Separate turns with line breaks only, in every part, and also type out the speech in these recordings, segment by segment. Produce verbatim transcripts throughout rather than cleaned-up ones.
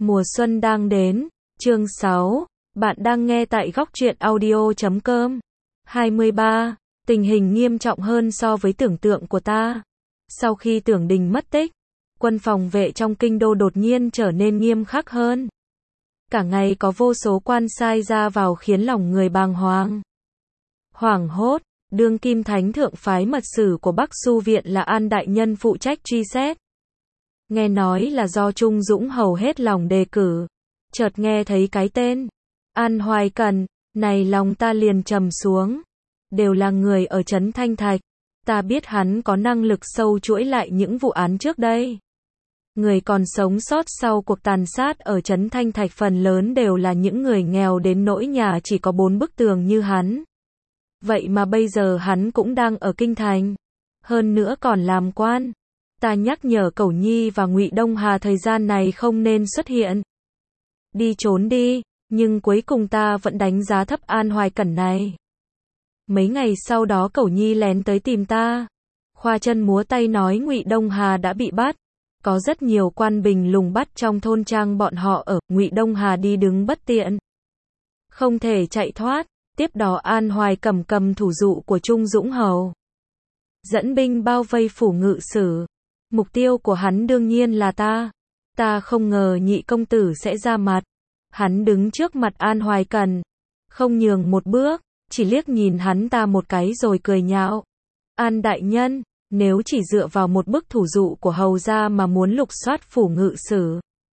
Mùa xuân đang đến, chương sáu, bạn đang nghe tại góc truyện audio chấm com. hai mươi ba, tình hình nghiêm trọng hơn so với tưởng tượng của ta. Sau khi Tưởng Đình mất tích, quân phòng vệ trong kinh đô đột nhiên trở nên nghiêm khắc hơn. Cả ngày có vô số quan sai ra vào khiến lòng người bàng hoàng. Hoảng hốt, đương kim thánh thượng phái mật sử của Bắc Xu Viện là An Đại Nhân phụ trách truy xét. Nghe nói là do Trung Dũng hầu hết lòng đề cử. Chợt nghe thấy cái tên An Hoài Cẩn, này lòng ta liền trầm xuống. Đều là người ở trấn Thanh Thạch. Ta biết hắn có năng lực sâu chuỗi lại những vụ án trước đây. Người còn sống sót sau cuộc tàn sát ở trấn Thanh Thạch phần lớn đều là những người nghèo đến nỗi nhà chỉ có bốn bức tường như hắn. Vậy mà bây giờ hắn cũng đang ở kinh thành. Hơn nữa còn làm quan. Ta nhắc nhở Cẩu Nhi và Ngụy Đông Hà thời gian này không nên xuất hiện. Đi trốn đi, nhưng cuối cùng ta vẫn đánh giá thấp An Hoài Cẩn này. Mấy ngày sau đó Cẩu Nhi lén tới tìm ta. Khoa chân múa tay nói Ngụy Đông Hà đã bị bắt. Có rất nhiều quan bình lùng bắt trong thôn trang bọn họ ở, Ngụy Đông Hà đi đứng bất tiện. Không thể chạy thoát, tiếp đó An Hoài cầm cầm thủ dụ của Trung Dũng hầu. Dẫn binh bao vây phủ ngự sử. Mục tiêu của hắn đương nhiên là ta. Ta không ngờ Nhị công tử sẽ ra mặt. Hắn đứng trước mặt An Hoài Cẩn. Không nhường một bước, chỉ liếc nhìn hắn ta một cái rồi cười nhạo. An đại nhân, nếu chỉ dựa vào một bức thủ dụ của hầu gia mà muốn lục soát phủ ngự sử,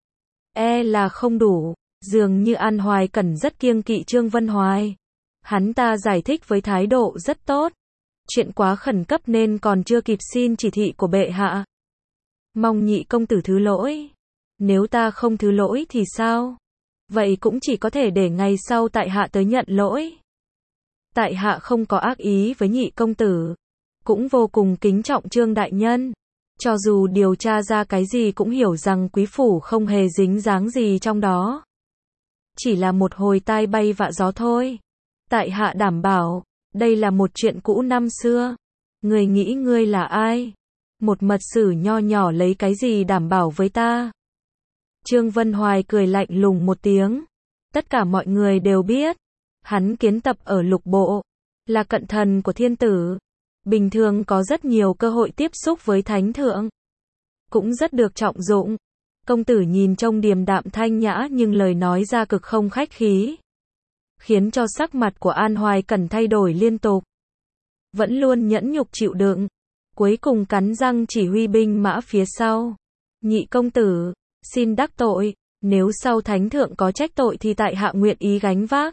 e là không đủ. Dường như An Hoài Cẩn rất kiêng kỵ Trương Vân Hoài. Hắn ta giải thích với thái độ rất tốt. Chuyện quá khẩn cấp nên còn chưa kịp xin chỉ thị của bệ hạ. Mong Nhị công tử thứ lỗi. Nếu ta không thứ lỗi thì sao? Vậy cũng chỉ có thể để ngày sau tại hạ tới nhận lỗi. Tại hạ không có ác ý với Nhị công tử. Cũng vô cùng kính trọng Trương đại nhân. Cho dù điều tra ra cái gì cũng hiểu rằng quý phủ không hề dính dáng gì trong đó. Chỉ là một hồi tai bay vạ gió thôi. Tại hạ đảm bảo, đây là một chuyện cũ năm xưa. Người nghĩ ngươi là ai? Một mật sử nho nhỏ lấy cái gì đảm bảo với ta? Trương Vân Hoài cười lạnh lùng một tiếng. Tất cả mọi người đều biết. Hắn kiến tập ở lục bộ. Là cận thần của thiên tử. Bình thường có rất nhiều cơ hội tiếp xúc với thánh thượng. Cũng rất được trọng dụng. Công tử nhìn trông điềm đạm thanh nhã nhưng lời nói ra cực không khách khí. Khiến cho sắc mặt của An Hoài Cẩn thay đổi liên tục. Vẫn luôn nhẫn nhục chịu đựng. Cuối cùng cắn răng chỉ huy binh mã phía sau. Nhị công tử, xin đắc tội, nếu sau thánh thượng có trách tội thì tại hạ nguyện ý gánh vác.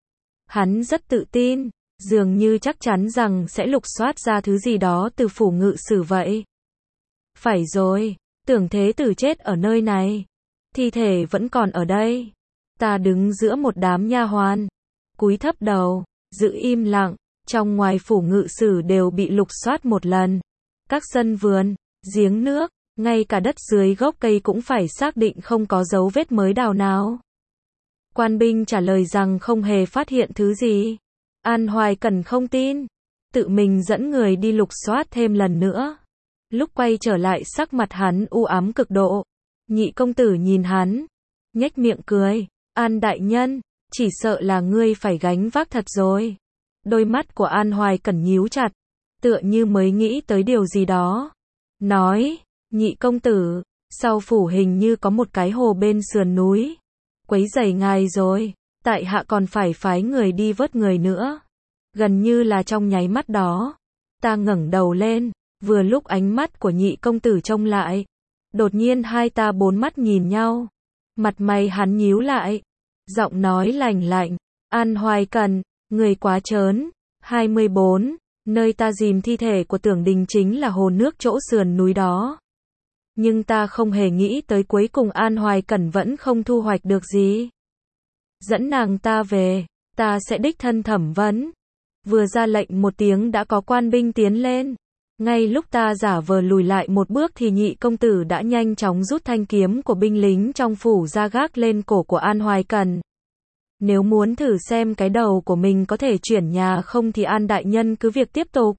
Hắn rất tự tin, dường như chắc chắn rằng sẽ lục soát ra thứ gì đó từ phủ ngự sử vậy. Phải rồi, Tưởng thế tử chết ở nơi này. Thi thể vẫn còn ở đây. Ta đứng giữa một đám nha hoàn. Cúi thấp đầu, giữ im lặng. Trong ngoài phủ ngự sử đều bị lục soát một lần. Các sân vườn, giếng nước, ngay cả đất dưới gốc cây cũng phải xác định không có dấu vết mới đào nào. Quan binh trả lời rằng không hề phát hiện thứ gì. An Hoài Cẩn không tin. Tự mình dẫn người đi lục soát thêm lần nữa. Lúc quay trở lại sắc mặt hắn u ám cực độ. Nhị công tử nhìn hắn. Nhếch miệng cười. An đại nhân, chỉ sợ là ngươi phải gánh vác thật rồi. Đôi mắt của An Hoài Cẩn nhíu chặt. Tựa như mới nghĩ tới điều gì đó. Nói, nhị công tử, sau phủ hình như có một cái hồ bên sườn núi. Quấy rầy ngài rồi, tại hạ còn phải phái người đi vớt người nữa. Gần như là trong nháy mắt đó. Ta ngẩng đầu lên, vừa lúc ánh mắt của nhị công tử trông lại. Đột nhiên hai ta bốn mắt nhìn nhau. Mặt mày hắn nhíu lại. Giọng nói lạnh lạnh. An Hoài Cẩn, người quá trớn. hai mươi bốn, nơi ta dìm thi thể của Tưởng Đình chính là hồ nước chỗ sườn núi đó. Nhưng ta không hề nghĩ tới cuối cùng An Hoài Cẩn vẫn không thu hoạch được gì. Dẫn nàng ta về, ta sẽ đích thân thẩm vấn. Vừa ra lệnh một tiếng đã có quan binh tiến lên. Ngay lúc ta giả vờ lùi lại một bước thì nhị công tử đã nhanh chóng rút thanh kiếm của binh lính trong phủ ra gác lên cổ của An Hoài Cẩn. Nếu muốn thử xem cái đầu của mình có thể chuyển nhà không thì An đại nhân cứ việc tiếp tục.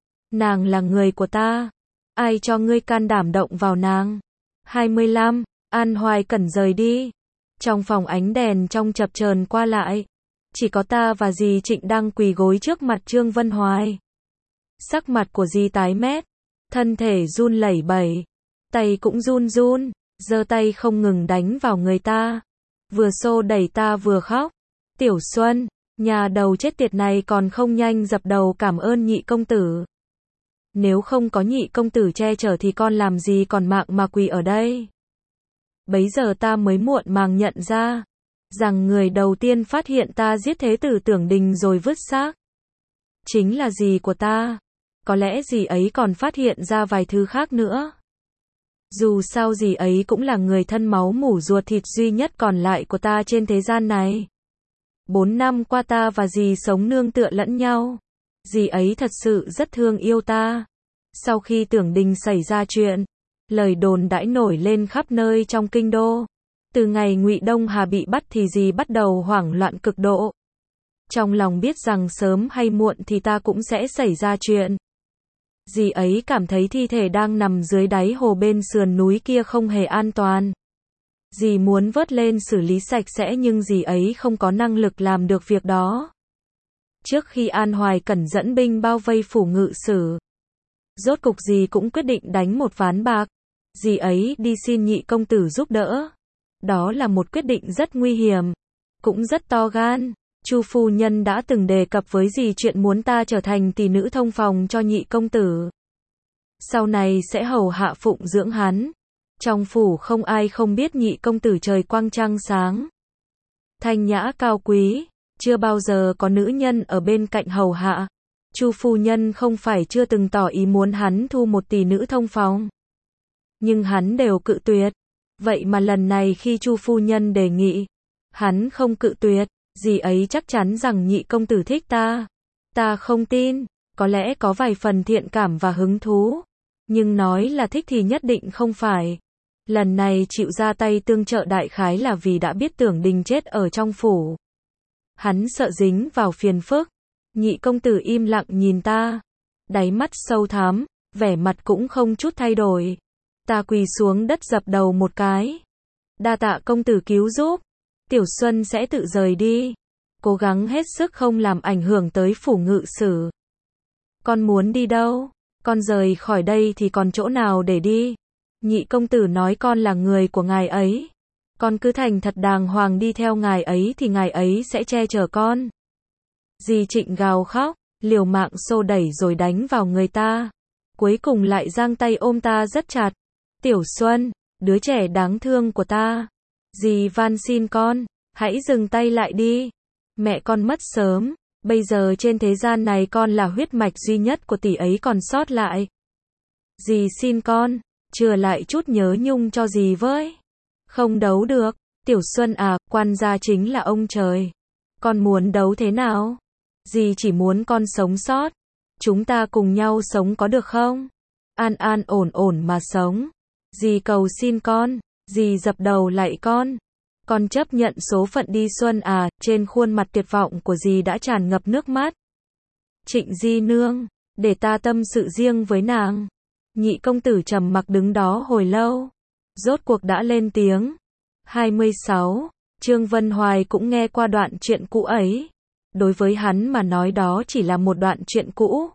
Nàng là người của ta. Ai cho ngươi can đảm động vào nàng? hai mươi lăm. An Hoài Cẩn rời đi. Trong phòng ánh đèn trong chập chờn qua lại. Chỉ có ta và dì Trịnh đang quỳ gối trước mặt Trương Vân Hoài. Sắc mặt của dì tái mét. Thân thể run lẩy bẩy. Tay cũng run run. Giơ tay không ngừng đánh vào người ta. Vừa xô đẩy ta vừa khóc. Tiểu Xuân, nhà đầu chết tiệt này còn không nhanh dập đầu cảm ơn nhị công tử. Nếu không có nhị công tử che chở thì con làm gì còn mạng mà quỳ ở đây. Bấy giờ ta mới muộn màng nhận ra, rằng người đầu tiên phát hiện ta giết thế tử Tưởng Đình rồi vứt xác, chính là dì của ta. Có lẽ dì ấy còn phát hiện ra vài thứ khác nữa. Dù sao dì ấy cũng là người thân máu mủ ruột thịt duy nhất còn lại của ta trên thế gian này. Bốn năm qua ta và dì sống nương tựa lẫn nhau. Dì ấy thật sự rất thương yêu ta. Sau khi Tưởng Đình xảy ra chuyện, lời đồn đãi nổi lên khắp nơi trong kinh đô. Từ ngày Ngụy Đông Hà bị bắt thì dì bắt đầu hoảng loạn cực độ. Trong lòng biết rằng sớm hay muộn thì ta cũng sẽ xảy ra chuyện. Dì ấy cảm thấy thi thể đang nằm dưới đáy hồ bên sườn núi kia không hề an toàn. Dì muốn vớt lên xử lý sạch sẽ nhưng dì ấy không có năng lực làm được việc đó. Trước khi An Hoài Cẩn dẫn binh bao vây phủ Ngự Sử, rốt cục dì cũng quyết định đánh một ván bạc. Dì ấy đi xin nhị công tử giúp đỡ. Đó là một quyết định rất nguy hiểm, cũng rất to gan. Chu phu nhân đã từng đề cập với dì chuyện muốn ta trở thành tỷ nữ thông phòng cho nhị công tử. Sau này sẽ hầu hạ phụng dưỡng hắn. Trong phủ không ai không biết nhị công tử trời quang trăng sáng, thanh nhã cao quý, chưa bao giờ có nữ nhân ở bên cạnh hầu hạ. Chu phu nhân không phải chưa từng tỏ ý muốn hắn thu một tỷ nữ thông phòng, nhưng hắn đều cự tuyệt. Vậy mà lần này khi Chu phu nhân đề nghị, hắn không cự tuyệt. Dì ấy chắc chắn rằng nhị công tử thích ta. Ta không tin, có lẽ có vài phần thiện cảm và hứng thú, nhưng nói là thích thì nhất định không phải. Lần này chịu ra tay tương trợ đại khái là vì đã biết Tưởng Đình chết ở trong phủ. Hắn sợ dính vào phiền phức. Nhị công tử im lặng nhìn ta, đáy mắt sâu thắm, vẻ mặt cũng không chút thay đổi. Ta quỳ xuống đất dập đầu một cái. Đa tạ công tử cứu giúp. Tiểu Xuân sẽ tự rời đi. Cố gắng hết sức không làm ảnh hưởng tới phủ Ngự Sử. Con muốn đi đâu? Con rời khỏi đây thì còn chỗ nào để đi? Nhị công tử nói con là người của ngài ấy. Con cứ thành thật đàng hoàng đi theo ngài ấy thì ngài ấy sẽ che chở con. Dì Trịnh gào khóc, liều mạng xô đẩy rồi đánh vào người ta. Cuối cùng lại giang tay ôm ta rất chặt. Tiểu Xuân, đứa trẻ đáng thương của ta. Dì van xin con, hãy dừng tay lại đi. Mẹ con mất sớm, bây giờ trên thế gian này con là huyết mạch duy nhất của tỷ ấy còn sót lại. Dì xin con, chừa lại chút nhớ nhung cho dì với. Không đấu được, Tiểu Xuân à, quan gia chính là ông trời. Con muốn đấu thế nào? Dì chỉ muốn con sống sót. Chúng ta cùng nhau sống có được không? An an ổn ổn mà sống. Dì cầu xin con, dì dập đầu lạy con. Con chấp nhận số phận đi Xuân à, trên khuôn mặt tuyệt vọng của dì đã tràn ngập nước mắt. Trịnh di nương, để ta tâm sự riêng với nàng. Nhị công tử trầm mặc đứng đó hồi lâu, rốt cuộc đã lên tiếng. hai mươi sáu. Trương Vân Hoài cũng nghe qua đoạn chuyện cũ ấy. Đối với hắn mà nói đó chỉ là một đoạn chuyện cũ.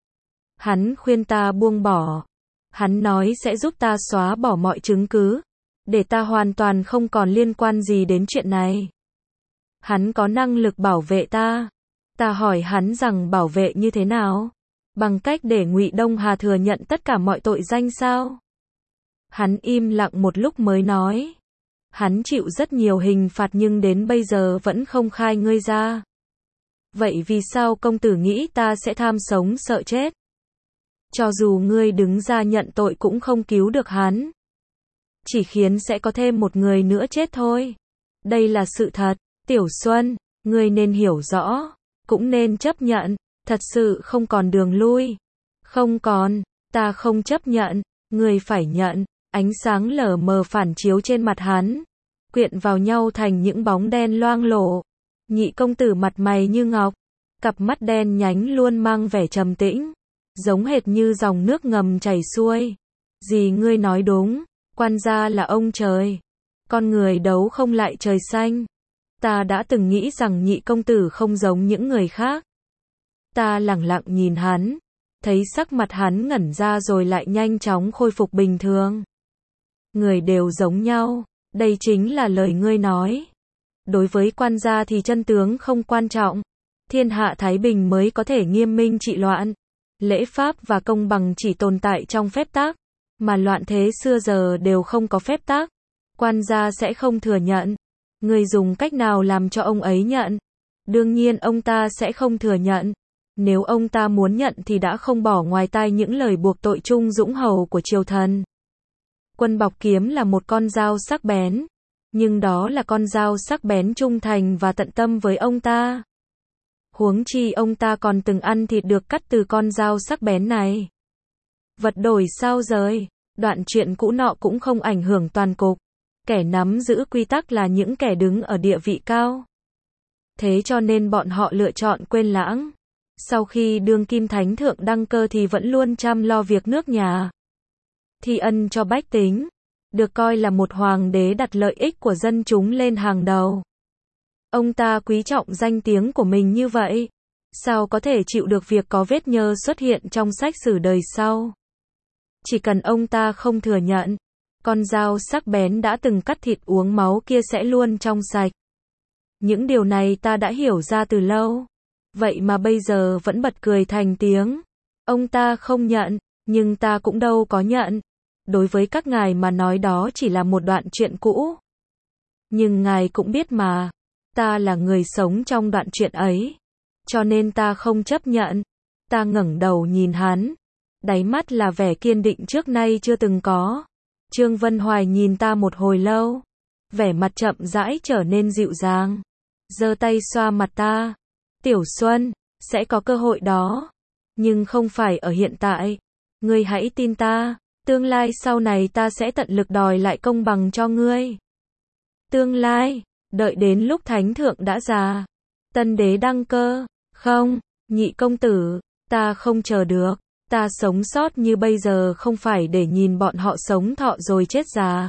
Hắn khuyên ta buông bỏ. Hắn nói sẽ giúp ta xóa bỏ mọi chứng cứ, để ta hoàn toàn không còn liên quan gì đến chuyện này. Hắn có năng lực bảo vệ ta. Ta hỏi hắn rằng bảo vệ như thế nào? Bằng cách để Ngụy Đông Hà thừa nhận tất cả mọi tội danh sao? Hắn im lặng một lúc mới nói. Hắn chịu rất nhiều hình phạt nhưng đến bây giờ vẫn không khai ngươi ra. Vậy vì sao công tử nghĩ ta sẽ tham sống sợ chết? Cho dù ngươi đứng ra nhận tội cũng không cứu được hắn. Chỉ khiến sẽ có thêm một người nữa chết thôi. Đây là sự thật. Tiểu Xuân, ngươi nên hiểu rõ, cũng nên chấp nhận. Thật sự không còn đường lui. Không còn, ta không chấp nhận, ngươi phải nhận. Ánh sáng lờ mờ phản chiếu trên mặt hắn, quyện vào nhau thành những bóng đen loang lổ. Nhị công tử mặt mày như ngọc, cặp mắt đen nhánh luôn mang vẻ trầm tĩnh, giống hệt như dòng nước ngầm chảy xuôi. Dì ngươi nói đúng, quan gia là ông trời. Con người đấu không lại trời xanh. Ta đã từng nghĩ rằng nhị công tử không giống những người khác. Ta lẳng lặng nhìn hắn, thấy sắc mặt hắn ngẩn ra rồi lại nhanh chóng khôi phục bình thường. Người đều giống nhau, đây chính là lời ngươi nói. Đối với quan gia thì chân tướng không quan trọng. Thiên hạ thái bình mới có thể nghiêm minh trị loạn. Lễ pháp và công bằng chỉ tồn tại trong phép tắc, mà loạn thế xưa giờ đều không có phép tắc. Quan gia sẽ không thừa nhận. Ngươi dùng cách nào làm cho ông ấy nhận? Đương nhiên ông ta sẽ không thừa nhận. Nếu ông ta muốn nhận thì đã không bỏ ngoài tai những lời buộc tội Trung Dũng Hầu của triều thần. Quân bọc kiếm là một con dao sắc bén, nhưng đó là con dao sắc bén trung thành và tận tâm với ông ta. Huống chi ông ta còn từng ăn thịt được cắt từ con dao sắc bén này. Vật đổi sao rời, đoạn chuyện cũ nọ cũng không ảnh hưởng toàn cục. Kẻ nắm giữ quy tắc là những kẻ đứng ở địa vị cao. Thế cho nên bọn họ lựa chọn quên lãng. Sau khi đương kim thánh thượng đăng cơ thì vẫn luôn chăm lo việc nước nhà, thi ân cho bách tính, được coi là một hoàng đế đặt lợi ích của dân chúng lên hàng đầu. Ông ta quý trọng danh tiếng của mình như vậy, sao có thể chịu được việc có vết nhơ xuất hiện trong sách sử đời sau. Chỉ cần ông ta không thừa nhận, con dao sắc bén đã từng cắt thịt uống máu kia sẽ luôn trong sạch. Những điều này ta đã hiểu ra từ lâu. Vậy mà bây giờ vẫn bật cười thành tiếng. Ông ta không nhận, nhưng ta cũng đâu có nhận. Đối với các ngài mà nói đó chỉ là một đoạn chuyện cũ. Nhưng ngài cũng biết mà, ta là người sống trong đoạn chuyện ấy. Cho nên ta không chấp nhận. Ta ngẩng đầu nhìn hắn. Đáy mắt là vẻ kiên định trước nay chưa từng có. Trương Vân Hoài nhìn ta một hồi lâu. Vẻ mặt chậm rãi trở nên dịu dàng. Giơ tay xoa mặt ta. Tiểu Xuân, sẽ có cơ hội đó. Nhưng không phải ở hiện tại. Ngươi hãy tin ta. Tương lai sau này ta sẽ tận lực đòi lại công bằng cho ngươi. Tương lai, đợi đến lúc thánh thượng đã già, tân đế đăng cơ. Không, nhị công tử, ta không chờ được. Ta sống sót như bây giờ không phải để nhìn bọn họ sống thọ rồi chết già.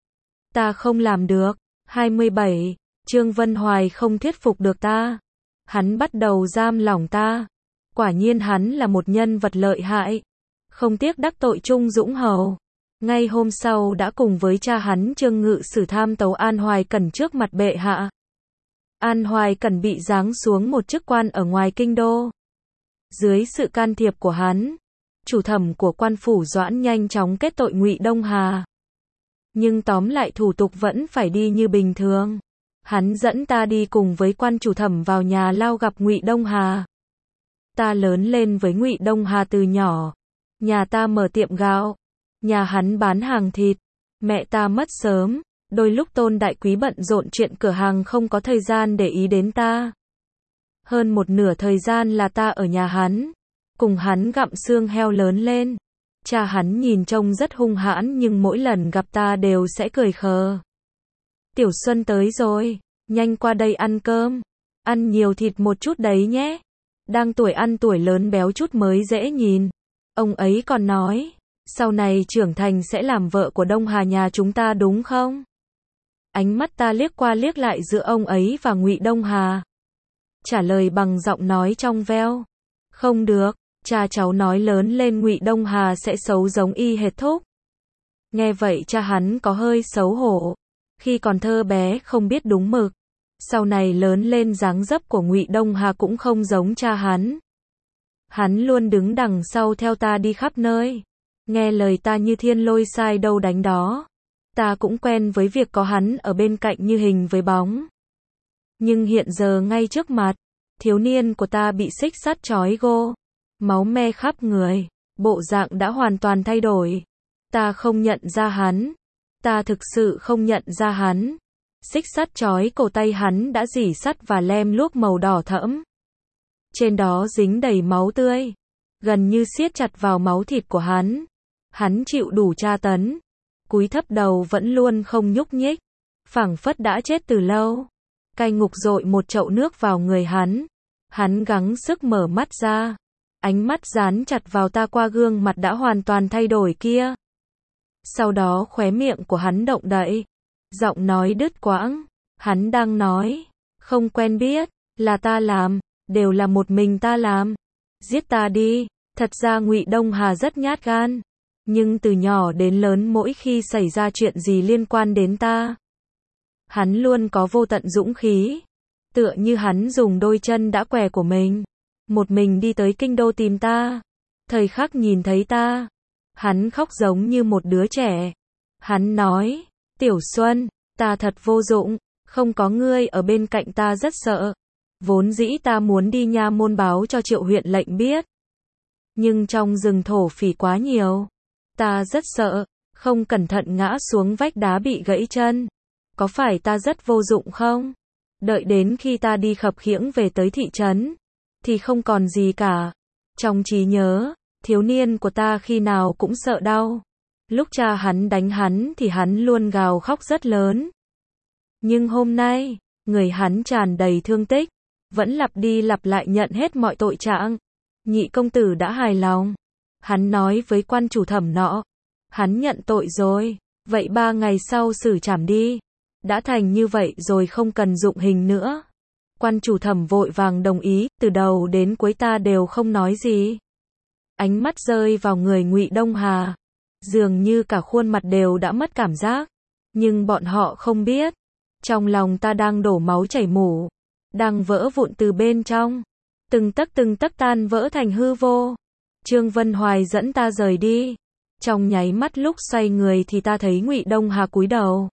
Ta không làm được. hai mươi bảy. Trương Vân Hoài không thuyết phục được ta. Hắn bắt đầu giam lỏng ta. Quả nhiên hắn là một nhân vật lợi hại. Không tiếc đắc tội Trung Dũng Hầu. Ngay hôm sau đã cùng với cha hắn Trương Ngự Sử tham tấu An Hoài Cẩn trước mặt bệ hạ. An Hoài Cẩn bị giáng xuống một chức quan ở ngoài kinh đô. Dưới sự can thiệp của hắn, chủ thẩm của quan phủ Doãn nhanh chóng kết tội Ngụy Đông Hà. Nhưng tóm lại thủ tục vẫn phải đi như bình thường. Hắn dẫn ta đi cùng với quan chủ thẩm vào nhà lao gặp Ngụy Đông Hà. Ta lớn lên với Ngụy Đông Hà từ nhỏ. Nhà ta mở tiệm gạo, nhà hắn bán hàng thịt. Mẹ ta mất sớm, đôi lúc Tôn Đại Quý bận rộn chuyện cửa hàng không có thời gian để ý đến ta. Hơn một nửa thời gian là ta ở nhà hắn, cùng hắn gặm xương heo lớn lên. Cha hắn nhìn trông rất hung hãn nhưng mỗi lần gặp ta đều sẽ cười khờ. Tiểu Xuân tới rồi, nhanh qua đây ăn cơm. Ăn nhiều thịt một chút đấy nhé. Đang tuổi ăn tuổi lớn béo chút mới dễ nhìn. Ông ấy còn nói, sau này trưởng thành sẽ làm vợ của Đông Hà nhà chúng ta đúng không? Ánh mắt ta liếc qua liếc lại giữa ông ấy và Ngụy Đông Hà. Trả lời bằng giọng nói trong veo. Không được, cha cháu nói lớn lên Ngụy Đông Hà sẽ xấu giống y hệt thúc. Nghe vậy cha hắn có hơi xấu hổ. Khi còn thơ bé không biết đúng mực. Sau này lớn lên dáng dấp của Ngụy Đông Hà cũng không giống cha hắn. Hắn luôn đứng đằng sau theo ta đi khắp nơi. Nghe lời ta như thiên lôi sai đâu đánh đó. Ta cũng quen với việc có hắn ở bên cạnh như hình với bóng. Nhưng hiện giờ ngay trước mặt, thiếu niên của ta bị xích sắt trói gô. Máu me khắp người. Bộ dạng đã hoàn toàn thay đổi. Ta không nhận ra hắn. Ta thực sự không nhận ra hắn. Xích sắt trói cổ tay hắn đã rỉ sắt và lem luốc màu đỏ thẫm. Trên đó dính đầy máu tươi. Gần như siết chặt vào máu thịt của hắn. Hắn chịu đủ tra tấn. Cúi thấp đầu vẫn luôn không nhúc nhích. Phảng phất đã chết từ lâu. Cai ngục dội một chậu nước vào người hắn. Hắn gắng sức mở mắt ra. Ánh mắt dán chặt vào ta qua gương mặt đã hoàn toàn thay đổi kia. Sau đó khóe miệng của hắn động đậy. Giọng nói đứt quãng, hắn đang nói, không quen biết, là ta làm, đều là một mình ta làm. Giết ta đi. Thật ra Ngụy Đông Hà rất nhát gan, nhưng từ nhỏ đến lớn mỗi khi xảy ra chuyện gì liên quan đến ta, hắn luôn có vô tận dũng khí. Tựa như hắn dùng đôi chân đã què của mình, một mình đi tới kinh đô tìm ta. Thời khắc nhìn thấy ta, hắn khóc giống như một đứa trẻ. Hắn nói, Tiểu Xuân, ta thật vô dụng, không có ngươi ở bên cạnh ta rất sợ. Vốn dĩ ta muốn đi nha môn báo cho Triệu huyện lệnh biết, nhưng trong rừng thổ phỉ quá nhiều, ta rất sợ, không cẩn thận ngã xuống vách đá bị gãy chân. Có phải ta rất vô dụng không? Đợi đến khi ta đi khập khiễng về tới thị trấn, thì không còn gì cả. Trong trí nhớ, thiếu niên của ta khi nào cũng sợ đau. Lúc cha hắn đánh hắn thì hắn luôn gào khóc rất lớn. Nhưng hôm nay, người hắn tràn đầy thương tích, vẫn lặp đi lặp lại nhận hết mọi tội trạng. Nhị công tử đã hài lòng. Hắn nói với quan chủ thẩm nọ, hắn nhận tội rồi, vậy ba ngày sau xử trảm đi. Đã thành như vậy rồi không cần dụng hình nữa. Quan chủ thẩm vội vàng đồng ý, từ đầu đến cuối ta đều không nói gì. Ánh mắt rơi vào người Ngụy Đông Hà, dường như cả khuôn mặt đều đã mất cảm giác. Nhưng bọn họ không biết, trong lòng ta đang đổ máu chảy mủ, đang vỡ vụn từ bên trong, từng tấc từng tấc tan vỡ thành hư vô. Trương Vân Hoài dẫn ta rời đi. Trong nháy mắt lúc xoay người thì ta thấy Ngụy Đông Hà cúi đầu.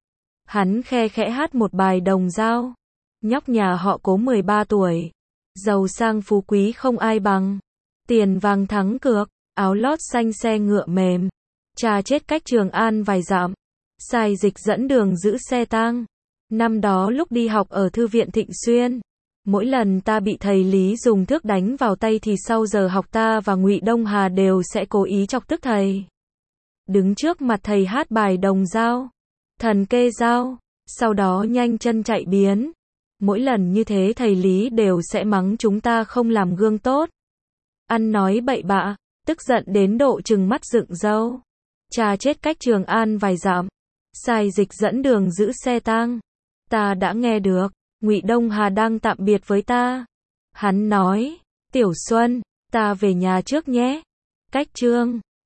Hắn khe khẽ hát một bài đồng dao. Nhóc nhà họ Cố mười ba tuổi, giàu sang phú quý không ai bằng, tiền vàng thắng cược, áo lót xanh xe ngựa mềm, cha chết cách Trường An vài dặm, sai dịch dẫn đường giữ xe tang. Năm đó lúc đi học ở thư viện Thịnh Xuyên, mỗi lần ta bị thầy Lý dùng thước đánh vào tay thì sau giờ học ta và Ngụy Đông Hà đều sẽ cố ý chọc tức thầy. Đứng trước mặt thầy hát bài đồng dao, thần kê dao, sau đó nhanh chân chạy biến. Mỗi lần như thế thầy Lý đều sẽ mắng chúng ta không làm gương tốt, ăn nói bậy bạ, tức giận đến độ trừng mắt dựng râu. Cha chết cách Trường An vài dặm, sai dịch dẫn đường giữ xe tang. Ta đã nghe được, Ngụy Đông Hà đang tạm biệt với ta. Hắn nói, Tiểu Xuân, ta về nhà trước nhé. Cách Trương